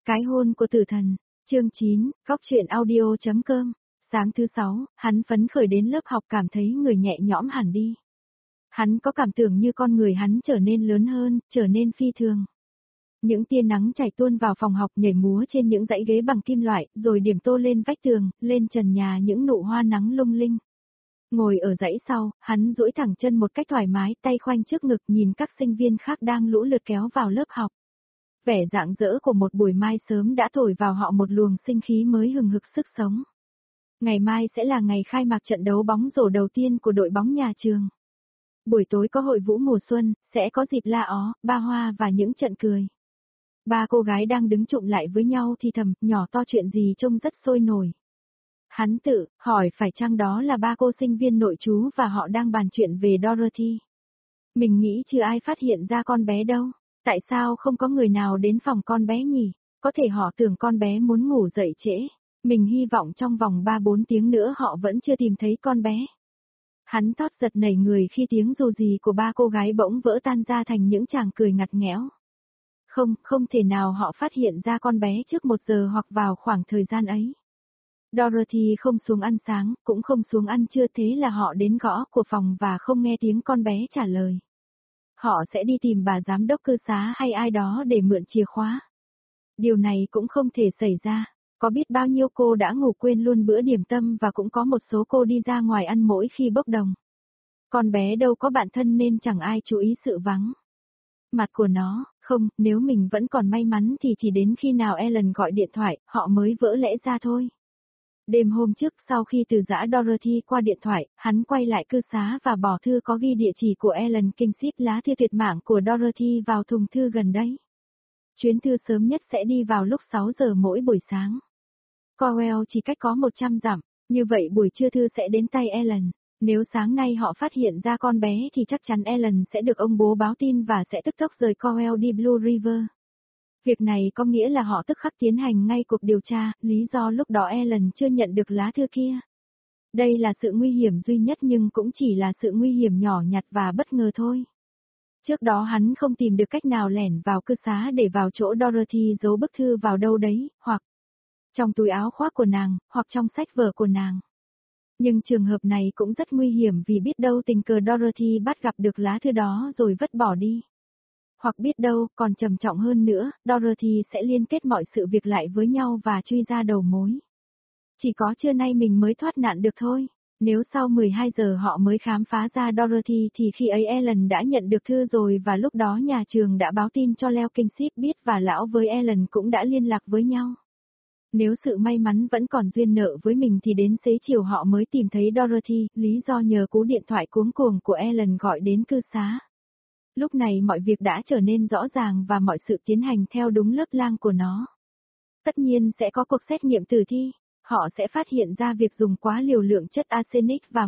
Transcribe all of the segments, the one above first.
Cái hôn của tử thần, chương 9, góc truyện audio.com. Sáng thứ 6, hắn phấn khởi đến lớp học cảm thấy người nhẹ nhõm hẳn đi. Hắn có cảm tưởng như con người hắn trở nên lớn hơn, trở nên phi thường. Những tia nắng chảy tuôn vào phòng học nhảy múa trên những dãy ghế bằng kim loại, rồi điểm tô lên vách tường, lên trần nhà những nụ hoa nắng lung linh. Ngồi ở dãy sau, hắn duỗi thẳng chân một cách thoải mái, tay khoanh trước ngực nhìn các sinh viên khác đang lũ lượt kéo vào lớp học. Vẻ rạng rỡ của một buổi mai sớm đã thổi vào họ một luồng sinh khí mới hừng hực sức sống. Ngày mai sẽ là ngày khai mạc trận đấu bóng rổ đầu tiên của đội bóng nhà trường. Buổi tối có hội vũ mùa xuân, sẽ có dịp la ó, ba hoa và những trận cười. Ba cô gái đang đứng chụm lại với nhau thì thầm, nhỏ to chuyện gì trông rất sôi nổi. Hắn tự hỏi phải chăng đó là ba cô sinh viên nội trú và họ đang bàn chuyện về Dorothy. Mình nghĩ chưa ai phát hiện ra con bé đâu. Tại sao không có người nào đến phòng con bé nhỉ? Có thể họ tưởng con bé muốn ngủ dậy trễ. Mình hy vọng trong vòng 3-4 tiếng nữa họ vẫn chưa tìm thấy con bé. Hắn thót giật nảy người khi tiếng dù gì của ba cô gái bỗng vỡ tan ra thành những tràng cười ngặt nghẽo. Không thể nào họ phát hiện ra con bé trước 1 giờ hoặc vào khoảng thời gian ấy. Dorothy không xuống ăn sáng, cũng không xuống ăn trưa, thế là họ đến gõ của phòng và không nghe tiếng con bé trả lời. Họ sẽ đi tìm bà giám đốc cư xá hay ai đó để mượn chìa khóa. Điều này cũng không thể xảy ra. Có biết bao nhiêu cô đã ngủ quên luôn bữa điểm tâm và cũng có một số cô đi ra ngoài ăn mỗi khi bốc đồng. Con bé đâu có bạn thân nên chẳng ai chú ý sự vắng mặt của nó. Không, nếu mình vẫn còn may mắn thì chỉ đến khi nào Ellen gọi điện thoại, họ mới vỡ lẽ ra thôi. Đêm hôm trước sau khi từ giã Dorothy qua điện thoại, hắn quay lại cư xá và bỏ thư có ghi địa chỉ của Ellen Kingship, lá thư tuyệt mạng của Dorothy vào thùng thư gần đấy. Chuyến thư sớm nhất sẽ đi vào lúc 6 giờ mỗi buổi sáng. Cowell chỉ cách có 100 dặm, như vậy buổi trưa thư sẽ đến tay Ellen. Nếu sáng nay họ phát hiện ra con bé thì chắc chắn Ellen sẽ được ông bố báo tin và sẽ tức tốc rời Cowell đi Blue River. Việc này có nghĩa là họ tức khắc tiến hành ngay cuộc điều tra, lý do lúc đó Ellen chưa nhận được lá thư kia. Đây là sự nguy hiểm duy nhất nhưng cũng chỉ là sự nguy hiểm nhỏ nhặt và bất ngờ thôi. Trước đó hắn không tìm được cách nào lẻn vào cư xá để vào chỗ Dorothy giấu bức thư vào đâu đấy, hoặc trong túi áo khoác của nàng, hoặc trong sách vở của nàng. Nhưng trường hợp này cũng rất nguy hiểm vì biết đâu tình cờ Dorothy bắt gặp được lá thư đó rồi vứt bỏ đi. Hoặc biết đâu, còn trầm trọng hơn nữa, Dorothy sẽ liên kết mọi sự việc lại với nhau và truy ra đầu mối. Chỉ có trưa nay mình mới thoát nạn được thôi. Nếu sau 12 giờ họ mới khám phá ra Dorothy thì khi ấy Ellen đã nhận được thư rồi và lúc đó nhà trường đã báo tin cho Leo Kingship biết và lão với Ellen cũng đã liên lạc với nhau. Nếu sự may mắn vẫn còn duyên nợ với mình thì đến xế chiều họ mới tìm thấy Dorothy, lý do nhờ cú điện thoại cuống cuồng của Ellen gọi đến cư xá. Lúc này mọi việc đã trở nên rõ ràng và mọi sự tiến hành theo đúng lớp lang của nó. Tất nhiên sẽ có cuộc xét nghiệm tử thi, họ sẽ phát hiện ra việc dùng quá liều lượng chất arsenic và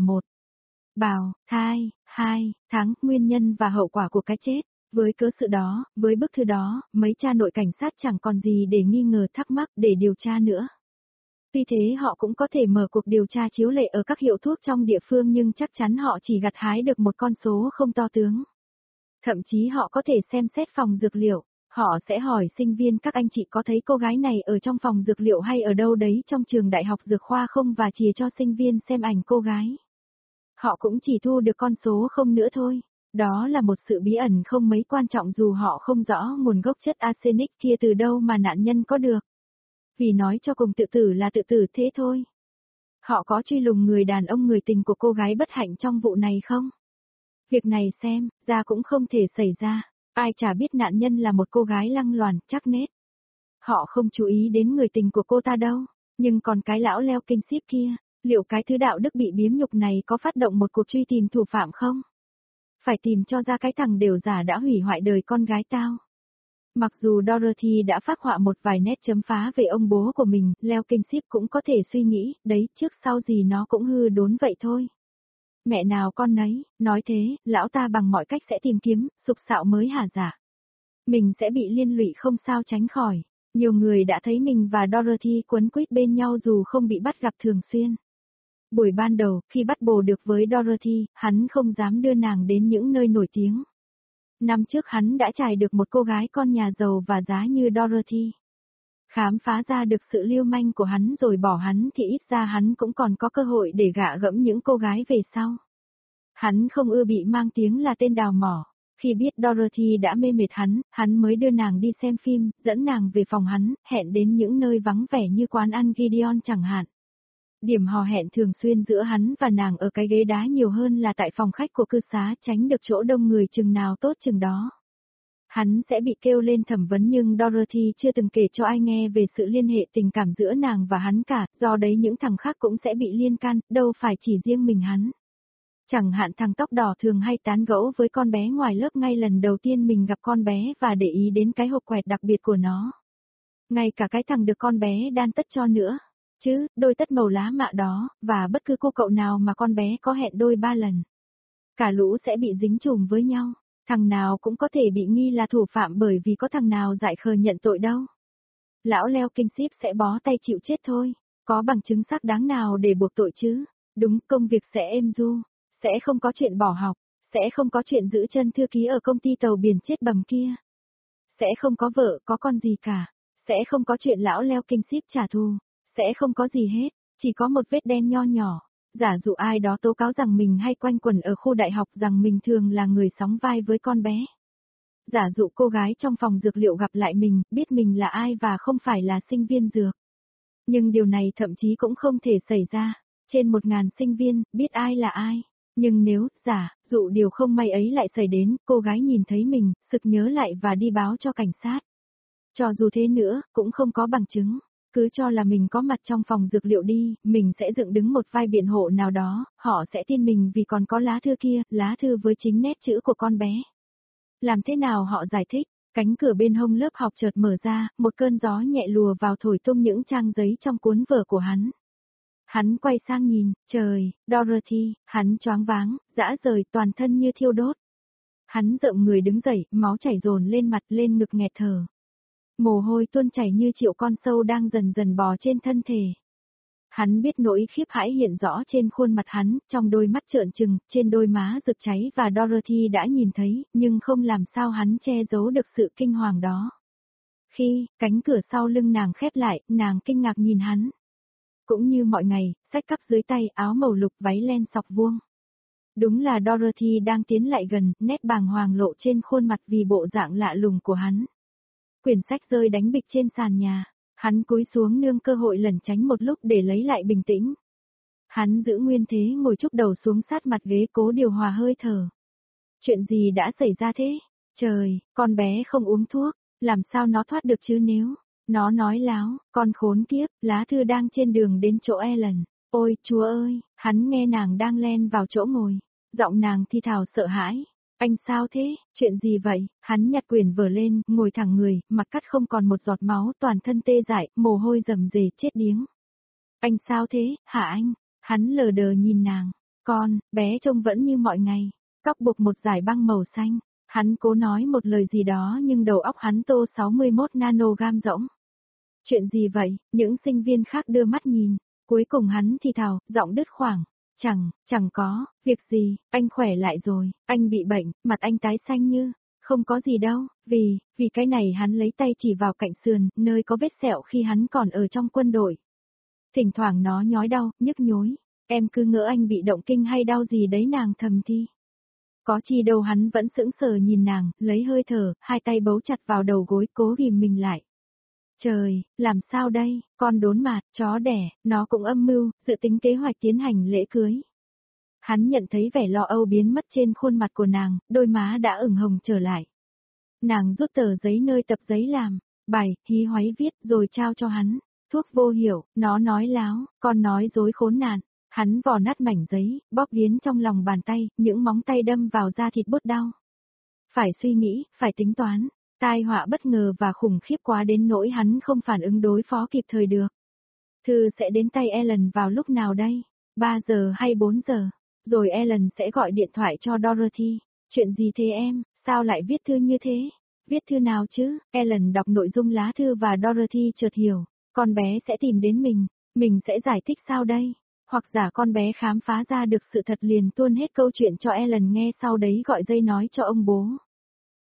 bào thai, 2 tháng, nguyên nhân và hậu quả của cái chết. Với cớ sự đó, với bức thư đó, mấy cha nội cảnh sát chẳng còn gì để nghi ngờ thắc mắc để điều tra nữa. Tuy thế họ cũng có thể mở cuộc điều tra chiếu lệ ở các hiệu thuốc trong địa phương nhưng chắc chắn họ chỉ gặt hái được một con số không to tướng. Thậm chí họ có thể xem xét phòng dược liệu, họ sẽ hỏi sinh viên các anh chị có thấy cô gái này ở trong phòng dược liệu hay ở đâu đấy trong trường đại học dược khoa không và chìa cho sinh viên xem ảnh cô gái. Họ cũng chỉ thu được con số không nữa thôi. Đó là một sự bí ẩn không mấy quan trọng dù họ không rõ nguồn gốc chất arsenic kia từ đâu mà nạn nhân có được. Vì nói cho cùng tự tử là tự tử thế thôi. Họ có truy lùng người đàn ông người tình của cô gái bất hạnh trong vụ này không? Việc này xem ra cũng không thể xảy ra. Ai chả biết nạn nhân là một cô gái lăng loàn, chắc nết. Họ không chú ý đến người tình của cô ta đâu. Nhưng còn cái lão Leo Kingship kia, liệu cái thứ đạo đức bị biếm nhục này có phát động một cuộc truy tìm thủ phạm không? Phải tìm cho ra cái thằng đều giả đã hủy hoại đời con gái tao. Mặc dù Dorothy đã phác họa một vài nét chấm phá về ông bố của mình, Leo Kingship cũng có thể suy nghĩ, đấy, trước sau gì nó cũng hư đốn vậy thôi. Mẹ nào con nấy, nói thế, lão ta bằng mọi cách sẽ tìm kiếm, sục sạo mới hả dạ. Mình sẽ bị liên lụy không sao tránh khỏi. Nhiều người đã thấy mình và Dorothy quấn quýt bên nhau dù không bị bắt gặp thường xuyên. Buổi ban đầu, khi bắt bồ được với Dorothy, hắn không dám đưa nàng đến những nơi nổi tiếng. Năm trước hắn đã trải được một cô gái con nhà giàu và giá như Dorothy. Khám phá ra được sự lưu manh của hắn rồi bỏ hắn thì ít ra hắn cũng còn có cơ hội để gạ gẫm những cô gái về sau. Hắn không ưa bị mang tiếng là tên đào mỏ. Khi biết Dorothy đã mê mệt hắn mới đưa nàng đi xem phim, dẫn nàng về phòng hắn, hẹn đến những nơi vắng vẻ như quán ăn Gideon chẳng hạn. Điểm hò hẹn thường xuyên giữa hắn và nàng ở cái ghế đá nhiều hơn là tại phòng khách của cư xá, tránh được chỗ đông người chừng nào tốt chừng đó. Hắn sẽ bị kêu lên thẩm vấn nhưng Dorothy chưa từng kể cho ai nghe về sự liên hệ tình cảm giữa nàng và hắn cả, do đấy những thằng khác cũng sẽ bị liên can, đâu phải chỉ riêng mình hắn. Chẳng hạn thằng tóc đỏ thường hay tán gẫu với con bé ngoài lớp ngay lần đầu tiên mình gặp con bé và để ý đến cái hộp quẹt đặc biệt của nó. Ngay cả cái thằng được con bé đan tất cho nữa. Chứ, đôi tất màu lá mạ đó, và bất cứ cô cậu nào mà con bé có hẹn đôi 3 lần. Cả lũ sẽ bị dính chùm với nhau, thằng nào cũng có thể bị nghi là thủ phạm bởi vì có thằng nào dại khờ nhận tội đâu. Lão leo kinh ship sẽ bó tay chịu chết thôi, có bằng chứng xác đáng nào để buộc tội chứ, đúng công việc sẽ êm du, sẽ không có chuyện bỏ học, sẽ không có chuyện giữ chân thư ký ở công ty tàu biển chết bầm kia. Sẽ không có vợ, có con gì cả, sẽ không có chuyện lão leo kinh ship trả thù. Sẽ không có gì hết, chỉ có một vết đen nho nhỏ. Giả dụ ai đó tố cáo rằng mình hay quanh quẩn ở khu đại học rằng mình thường là người sóng vai với con bé. Giả dụ cô gái trong phòng dược liệu gặp lại mình, biết mình là ai và không phải là sinh viên dược. Nhưng điều này thậm chí cũng không thể xảy ra. Trên 1.000 sinh viên, biết ai là ai. Nhưng nếu, giả dụ điều không may ấy lại xảy đến, cô gái nhìn thấy mình, sực nhớ lại và đi báo cho cảnh sát. Cho dù thế nữa, cũng không có bằng chứng. Cứ cho là mình có mặt trong phòng dược liệu đi, mình sẽ dựng đứng một vai biện hộ nào đó, họ sẽ tin mình vì còn có lá thư kia, lá thư với chính nét chữ của con bé. Làm thế nào họ giải thích? Cánh cửa bên hông lớp học chợt mở ra, một cơn gió nhẹ lùa vào thổi tung những trang giấy trong cuốn vở của hắn. Hắn quay sang nhìn, trời, Dorothy, hắn choáng váng, dã rời toàn thân như thiêu đốt. Hắn rợm người đứng dậy, máu chảy dồn lên mặt lên ngực nghẹt thở. Mồ hôi tuôn chảy như triệu con sâu đang dần dần bò trên thân thể. Hắn biết nỗi khiếp hãi hiện rõ trên khuôn mặt hắn, trong đôi mắt trợn trừng, trên đôi má rực cháy và Dorothy đã nhìn thấy, nhưng không làm sao hắn che giấu được sự kinh hoàng đó. Khi, cánh cửa sau lưng nàng khép lại, nàng kinh ngạc nhìn hắn. Cũng như mọi ngày, xách cắp dưới tay, áo màu lục, váy len sọc vuông. Đúng là Dorothy đang tiến lại gần, nét bàng hoàng lộ trên khuôn mặt vì bộ dạng lạ lùng của hắn. Quyển sách rơi đánh bịch trên sàn nhà, hắn cúi xuống nương cơ hội lẩn tránh một lúc để lấy lại bình tĩnh. Hắn giữ nguyên thế ngồi chúc đầu xuống sát mặt ghế cố điều hòa hơi thở. Chuyện gì đã xảy ra thế? Trời, con bé không uống thuốc, làm sao nó thoát được chứ nếu? Nó nói láo, con khốn kiếp, lá thư đang trên đường đến chỗ Ellen. Ôi, Chúa ơi, hắn nghe nàng đang len vào chỗ ngồi. Giọng nàng thi thào sợ hãi. Anh sao thế, chuyện gì vậy? Hắn nhặt quyển vở lên, ngồi thẳng người, mặt cắt không còn một giọt máu, toàn thân tê dại, mồ hôi rầm rề chết điếng. Anh sao thế, hả anh? Hắn lờ đờ nhìn nàng. Con, bé trông vẫn như mọi ngày. Tóc buộc một dải băng màu xanh. Hắn cố nói một lời gì đó nhưng đầu óc hắn tô 61 nanogam rỗng. Chuyện gì vậy? Những sinh viên khác đưa mắt nhìn. Cuối cùng hắn thì thào, giọng đứt khoảng. Chẳng có, việc gì, anh khỏe lại rồi, anh bị bệnh, mặt anh tái xanh như, không có gì đâu, vì cái này hắn lấy tay chỉ vào cạnh sườn, nơi có vết sẹo khi hắn còn ở trong quân đội. Thỉnh thoảng nó nhói đau, nhức nhối, em cứ ngỡ anh bị động kinh hay đau gì đấy nàng thầm thi. Có chi đâu hắn vẫn sững sờ nhìn nàng, lấy hơi thở, hai tay bấu chặt vào đầu gối cố ghìm mình lại. Trời, làm sao đây, con đốn mạt, chó đẻ, nó cũng âm mưu, dự tính kế hoạch tiến hành lễ cưới. Hắn nhận thấy vẻ lo âu biến mất trên khuôn mặt của nàng, đôi má đã ửng hồng trở lại. Nàng rút tờ giấy nơi tập giấy làm, bài, hí hoáy viết rồi trao cho hắn. Thuốc vô hiểu, nó nói láo, con nói dối khốn nạn. Hắn vò nát mảnh giấy, bóp điến trong lòng bàn tay, những móng tay đâm vào da thịt bút đau. Phải suy nghĩ, phải tính toán. Tai họa bất ngờ và khủng khiếp quá đến nỗi hắn không phản ứng đối phó kịp thời được. Thư sẽ đến tay Ellen vào lúc nào đây? 3 giờ hay 4 giờ? Rồi Ellen sẽ gọi điện thoại cho Dorothy. Chuyện gì thế em, sao lại viết thư như thế? Viết thư nào chứ? Ellen đọc nội dung lá thư và Dorothy chợt hiểu. Con bé sẽ tìm đến mình sẽ giải thích sao đây? Hoặc giả con bé khám phá ra được sự thật liền tuôn hết câu chuyện cho Ellen nghe sau đấy gọi dây nói cho ông bố.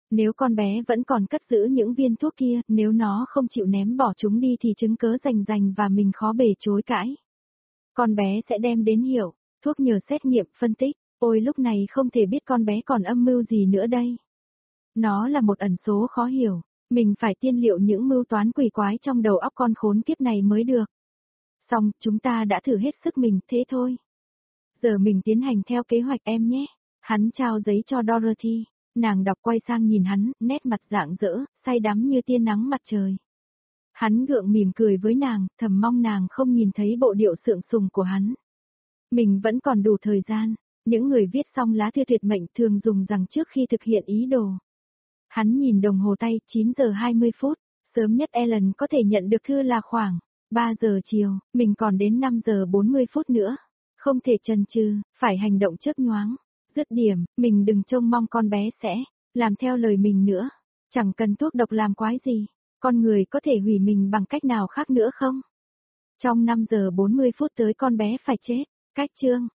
Nếu con bé vẫn còn cất giữ những viên thuốc kia, nếu nó không chịu ném bỏ chúng đi thì chứng cớ rành rành và mình khó bề chối cãi. Con bé sẽ đem đến hiệu, thuốc nhờ xét nghiệm, phân tích, ôi lúc này không thể biết con bé còn âm mưu gì nữa đây. Nó là một ẩn số khó hiểu, mình phải tiên liệu những mưu toán quỷ quái trong đầu óc con khốn kiếp này mới được. Xong, chúng ta đã thử hết sức mình, thế thôi. Giờ mình tiến hành theo kế hoạch em nhé. Hắn trao giấy cho Dorothy, nàng đọc quay sang nhìn hắn, nét mặt rạng rỡ, say đắm như tia nắng mặt trời. Hắn gượng mỉm cười với nàng, thầm mong nàng không nhìn thấy bộ điệu sượng sùng của hắn. Mình vẫn còn đủ thời gian, những người viết xong lá thư tuyệt mệnh thường dùng rằng trước khi thực hiện ý đồ. Hắn nhìn đồng hồ tay, 9 giờ 20 phút, sớm nhất Ellen có thể nhận được thư là khoảng 3 giờ chiều, mình còn đến 5 giờ 40 phút nữa. Không thể chần chừ, phải hành động chớp nhoáng. Dứt điểm, mình đừng trông mong con bé sẽ làm theo lời mình nữa. Chẳng cần thuốc độc làm quái gì, con người có thể hủy mình bằng cách nào khác nữa không? Trong 5 giờ 40 phút tới con bé phải chết. Cách chương